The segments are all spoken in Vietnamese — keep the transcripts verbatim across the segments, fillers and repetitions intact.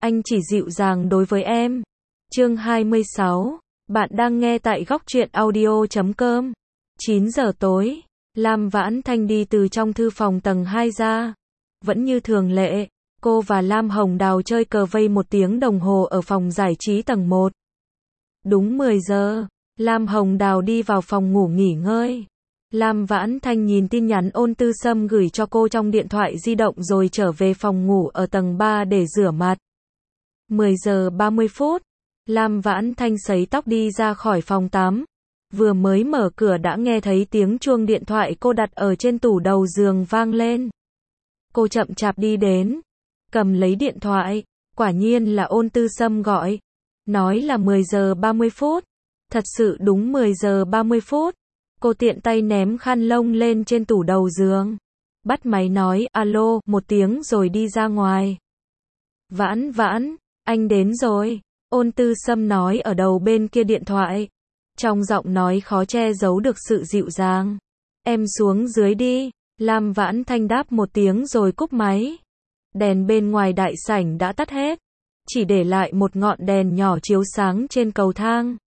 anh chỉ dịu dàng đối với em. Chương hai mươi sáu, bạn đang nghe tại góc truyện audio chấm com. chín giờ tối, Lam Vãn Thanh đi từ trong thư phòng tầng hai ra. Vẫn như thường lệ, cô và Lam Hồng Đào chơi cờ vây một tiếng đồng hồ ở phòng giải trí tầng một. Đúng mười giờ, Lam Hồng Đào đi vào phòng ngủ nghỉ ngơi. Lam Vãn Thanh nhìn tin nhắn Ôn Tư Sâm gửi cho cô trong điện thoại di động rồi trở về phòng ngủ ở tầng ba để rửa mặt. mười giờ ba mươi phút, Lam Vãn Thanh sấy tóc đi ra khỏi phòng tắm. Vừa mới mở cửa đã nghe thấy tiếng chuông điện thoại cô đặt ở trên tủ đầu giường vang lên. Cô chậm chạp đi đến, cầm lấy điện thoại, quả nhiên là Ôn Tư Sâm gọi. Nói là mười giờ ba mươi phút, thật sự đúng mười giờ ba mươi phút. Cô tiện tay ném khăn lông lên trên tủ đầu giường. Bắt máy nói alo một tiếng rồi đi ra ngoài. Vãn Vãn, anh đến rồi. Ôn Tư Sâm nói ở đầu bên kia điện thoại. Trong giọng nói khó che giấu được sự dịu dàng. Em xuống dưới đi. Lam Vãn Thanh đáp một tiếng rồi cúp máy. Đèn bên ngoài đại sảnh đã tắt hết. Chỉ để lại một ngọn đèn nhỏ chiếu sáng trên cầu thang.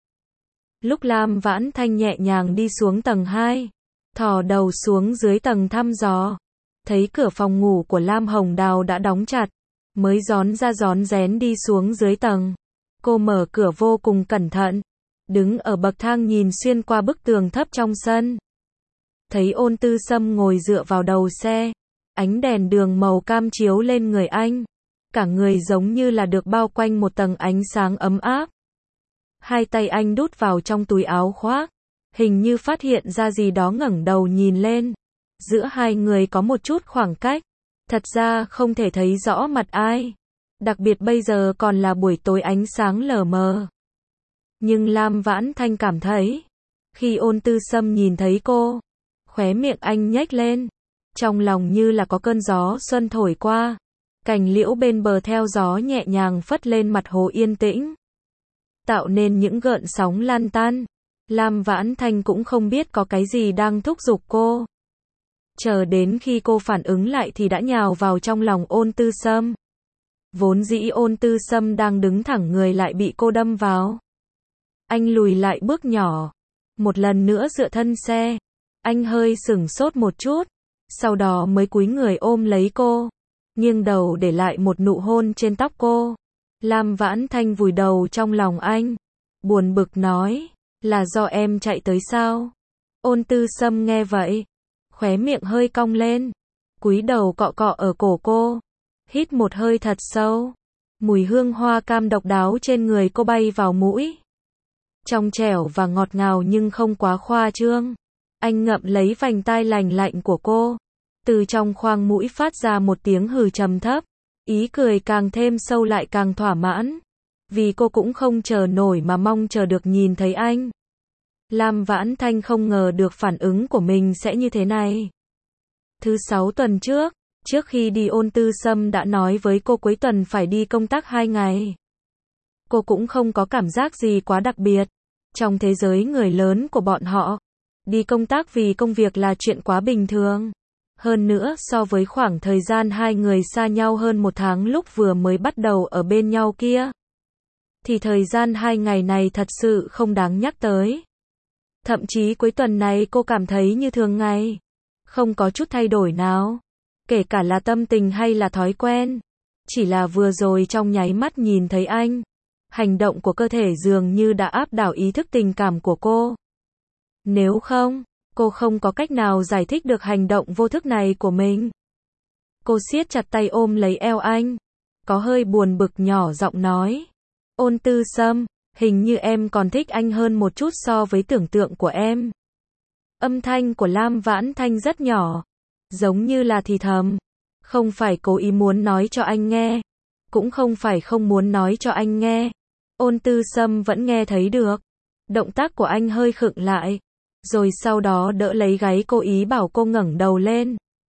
Lúc Lam Vãn Thanh nhẹ nhàng đi xuống tầng hai, thò đầu xuống dưới tầng thăm dò, thấy cửa phòng ngủ của Lam Hồng Đào đã đóng chặt, mới rón ra rón rén đi xuống dưới tầng. Cô mở cửa vô cùng cẩn thận, đứng ở bậc thang nhìn xuyên qua bức tường thấp trong sân. Thấy Ôn Tư Sâm ngồi dựa vào đầu xe, ánh đèn đường màu cam chiếu lên người anh, cả người giống như là được bao quanh một tầng ánh sáng ấm áp. Hai tay anh đút vào trong túi áo khoác, hình như phát hiện ra gì đó ngẩng đầu nhìn lên. Giữa hai người có một chút khoảng cách, thật ra không thể thấy rõ mặt ai. Đặc biệt bây giờ còn là buổi tối ánh sáng lờ mờ. Nhưng Lam Vãn Thanh cảm thấy, khi Ôn Tư Sâm nhìn thấy cô, khóe miệng anh nhếch lên, trong lòng như là có cơn gió xuân thổi qua, cành liễu bên bờ theo gió nhẹ nhàng phất lên mặt hồ yên tĩnh, tạo nên những gợn sóng lan tan. Lam Vãn Thanh cũng không biết có cái gì đang thúc giục cô. Chờ đến khi cô phản ứng lại thì đã nhào vào trong lòng Ôn Tư Sâm. Vốn dĩ Ôn Tư Sâm đang đứng thẳng người lại bị cô đâm vào. Anh lùi lại bước nhỏ, một lần nữa dựa thân xe. Anh hơi sửng sốt một chút, sau đó mới cúi người ôm lấy cô, nghiêng đầu để lại một nụ hôn trên tóc cô. Lam Vãn Thanh vùi đầu trong lòng anh, buồn bực nói, là do em chạy tới sao? Ôn Tư Sâm nghe vậy, khóe miệng hơi cong lên, cúi đầu cọ cọ ở cổ cô, hít một hơi thật sâu, mùi hương hoa cam độc đáo trên người cô bay vào mũi. Trong trẻo và ngọt ngào nhưng không quá khoa trương. Anh ngậm lấy vành tai lành lạnh của cô, từ trong khoang mũi phát ra một tiếng hừ trầm thấp. Ý cười càng thêm sâu lại càng thỏa mãn, vì cô cũng không chờ nổi mà mong chờ được nhìn thấy anh. Lam Vãn Thanh không ngờ được phản ứng của mình sẽ như thế này. Thứ sáu tuần trước, trước khi đi Ôn Tư Sâm đã nói với cô cuối tuần phải đi công tác hai ngày. Cô cũng không có cảm giác gì quá đặc biệt. Trong thế giới người lớn của bọn họ, đi công tác vì công việc là chuyện quá bình thường. Hơn nữa so với khoảng thời gian hai người xa nhau hơn một tháng lúc vừa mới bắt đầu ở bên nhau kia, thì thời gian hai ngày này thật sự không đáng nhắc tới. Thậm chí cuối tuần này cô cảm thấy như thường ngày, không có chút thay đổi nào, kể cả là tâm tình hay là thói quen. Chỉ là vừa rồi trong nháy mắt nhìn thấy anh, hành động của cơ thể dường như đã áp đảo ý thức tình cảm của cô. Nếu không, cô không có cách nào giải thích được hành động vô thức này của mình. Cô siết chặt tay ôm lấy eo anh, có hơi buồn bực nhỏ giọng nói, Ôn Tư Sâm, hình như em còn thích anh hơn một chút so với tưởng tượng của em. Âm thanh của Lam Vãn Thanh rất nhỏ, giống như là thì thầm, không phải cố ý muốn nói cho anh nghe, cũng không phải không muốn nói cho anh nghe. Ôn Tư Sâm vẫn nghe thấy được. Động tác của anh hơi khựng lại, rồi sau đó đỡ lấy gáy cô ý bảo cô ngẩng đầu lên.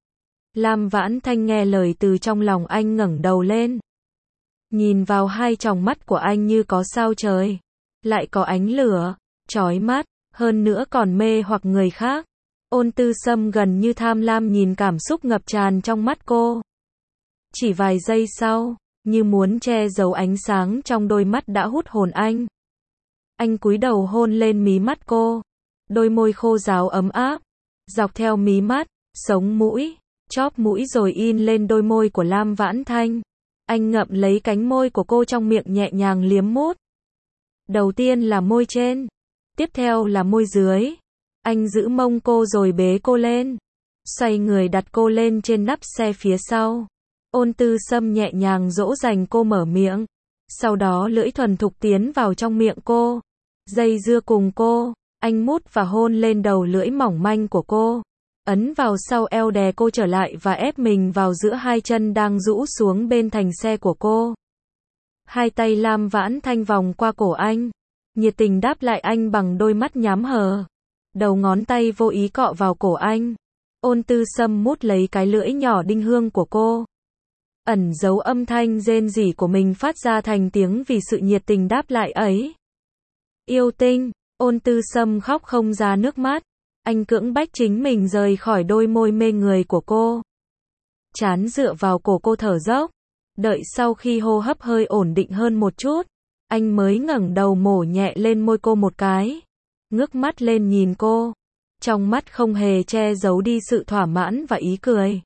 Lam Vãn Thanh nghe lời từ trong lòng anh ngẩng đầu lên. Nhìn vào hai tròng mắt của anh như có sao trời, lại có ánh lửa, chói mắt, hơn nữa còn mê hoặc người khác. Ôn Tư Sâm gần như tham lam nhìn cảm xúc ngập tràn trong mắt cô. Chỉ vài giây sau, như muốn che giấu ánh sáng trong đôi mắt đã hút hồn anh. Anh cúi đầu hôn lên mí mắt cô, đôi môi khô ráo ấm áp, dọc theo mí mắt, sống mũi, chóp mũi rồi in lên đôi môi của Lam Vãn Thanh. Anh ngậm lấy cánh môi của cô trong miệng nhẹ nhàng liếm mút. Đầu tiên là môi trên, tiếp theo là môi dưới. Anh giữ mông cô rồi bế cô lên, xoay người đặt cô lên trên nắp xe phía sau. Ôn Tư Sâm nhẹ nhàng dỗ dành cô mở miệng, sau đó lưỡi thuần thục tiến vào trong miệng cô, dây dưa cùng cô. Anh mút và hôn lên đầu lưỡi mỏng manh của cô, ấn vào sau eo đè cô trở lại và ép mình vào giữa hai chân đang rũ xuống bên thành xe của cô. Hai tay Lam Vãn Thanh vòng qua cổ anh, nhiệt tình đáp lại anh bằng đôi mắt nhắm hờ. Đầu ngón tay vô ý cọ vào cổ anh. Ôn Tư Sâm mút lấy cái lưỡi nhỏ đinh hương của cô, ẩn giấu âm thanh rên rỉ của mình phát ra thành tiếng vì sự nhiệt tình đáp lại ấy. Yêu tinh, Ôn Tư Sâm khóc không ra nước mắt. Anh cưỡng bách chính mình rời khỏi đôi môi mê người của cô. Trán dựa vào cổ cô thở dốc. Đợi sau khi hô hấp hơi ổn định hơn một chút, anh mới ngẩng đầu mổ nhẹ lên môi cô một cái. Ngước mắt lên nhìn cô. Trong mắt không hề che giấu đi sự thỏa mãn và ý cười.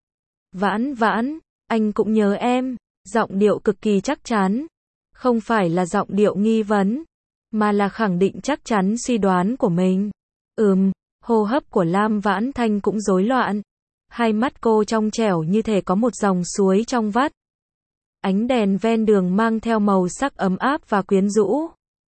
Vãn Vãn, anh cũng nhớ em. Giọng điệu cực kỳ chắc chắn. Không phải là giọng điệu nghi vấn, mà là khẳng định chắc chắn suy đoán của mình. Ừm, hô hấp của Lam Vãn Thanh cũng rối loạn. Hai mắt cô trong trẻo như thể có một dòng suối trong vắt. Ánh đèn ven đường mang theo màu sắc ấm áp và quyến rũ.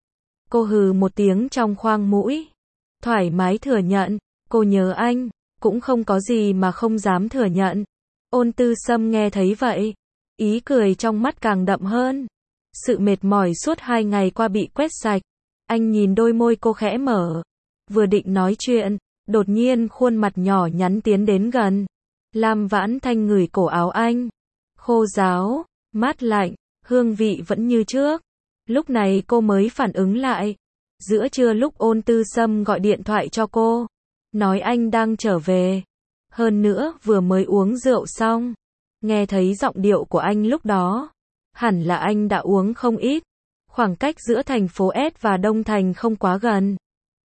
Cô hừ một tiếng trong khoang mũi. Thoải mái thừa nhận, cô nhớ anh, cũng không có gì mà không dám thừa nhận. Ôn Tư Sâm nghe thấy vậy, ý cười trong mắt càng đậm hơn. Sự mệt mỏi suốt hai ngày qua bị quét sạch. Anh nhìn đôi môi cô khẽ mở. Vừa định nói chuyện, đột nhiên khuôn mặt nhỏ nhắn tiến đến gần. Lam Vãn Thanh ngửi cổ áo anh. Khô ráo, mát lạnh, hương vị vẫn như trước. Lúc này cô mới phản ứng lại. Giữa trưa lúc Ôn Tư Sâm gọi điện thoại cho cô, nói anh đang trở về. Hơn nữa vừa mới uống rượu xong. Nghe thấy giọng điệu của anh lúc đó, hẳn là anh đã uống không ít. Khoảng cách giữa thành phố S và Đông Thành không quá gần.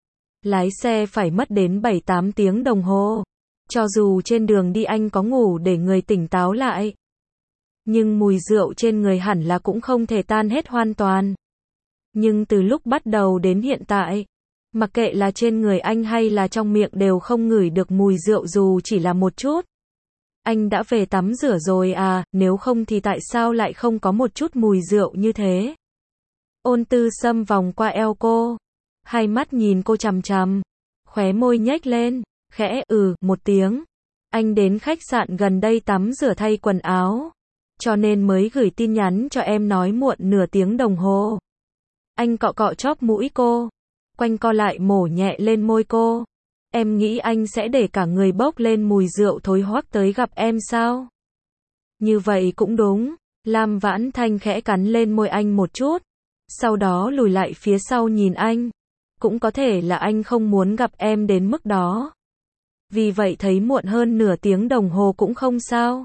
Lái xe phải mất đến bảy tám tiếng đồng hồ. Cho dù trên đường đi anh có ngủ để người tỉnh táo lại, nhưng mùi rượu trên người hẳn là cũng không thể tan hết hoàn toàn. Nhưng từ lúc bắt đầu đến hiện tại, mặc kệ là trên người anh hay là trong miệng đều không ngửi được mùi rượu dù chỉ là một chút. Anh đã về tắm rửa rồi à, nếu không thì tại sao lại không có một chút mùi rượu như thế? Ôn Tư Sâm vòng qua eo cô, hai mắt nhìn cô chằm chằm, khóe môi nhếch lên, khẽ ừ một tiếng. Anh đến khách sạn gần đây tắm rửa thay quần áo, cho nên mới gửi tin nhắn cho em nói muộn nửa tiếng đồng hồ. Anh cọ cọ chóp mũi cô, quanh co lại mổ nhẹ lên môi cô. Em nghĩ anh sẽ để cả người bốc lên mùi rượu thối hoắc tới gặp em sao? Như vậy cũng đúng. Lam Vãn Thanh khẽ cắn lên môi anh một chút, sau đó lùi lại phía sau nhìn anh. Cũng có thể là anh không muốn gặp em đến mức đó. Vì vậy thấy muộn hơn nửa tiếng đồng hồ cũng không sao.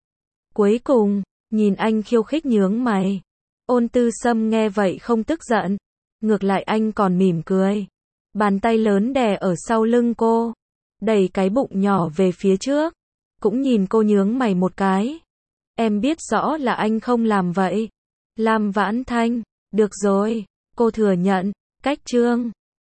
Cuối cùng, nhìn anh khiêu khích nhướng mày. Ôn Tư Sâm nghe vậy không tức giận. Ngược lại anh còn mỉm cười. Bàn tay lớn đè ở sau lưng cô, đẩy cái bụng nhỏ về phía trước. Cũng nhìn cô nhướng mày một cái. Em biết rõ là anh không làm vậy. Lam Vãn Thanh, được rồi, cô thừa nhận, cách chương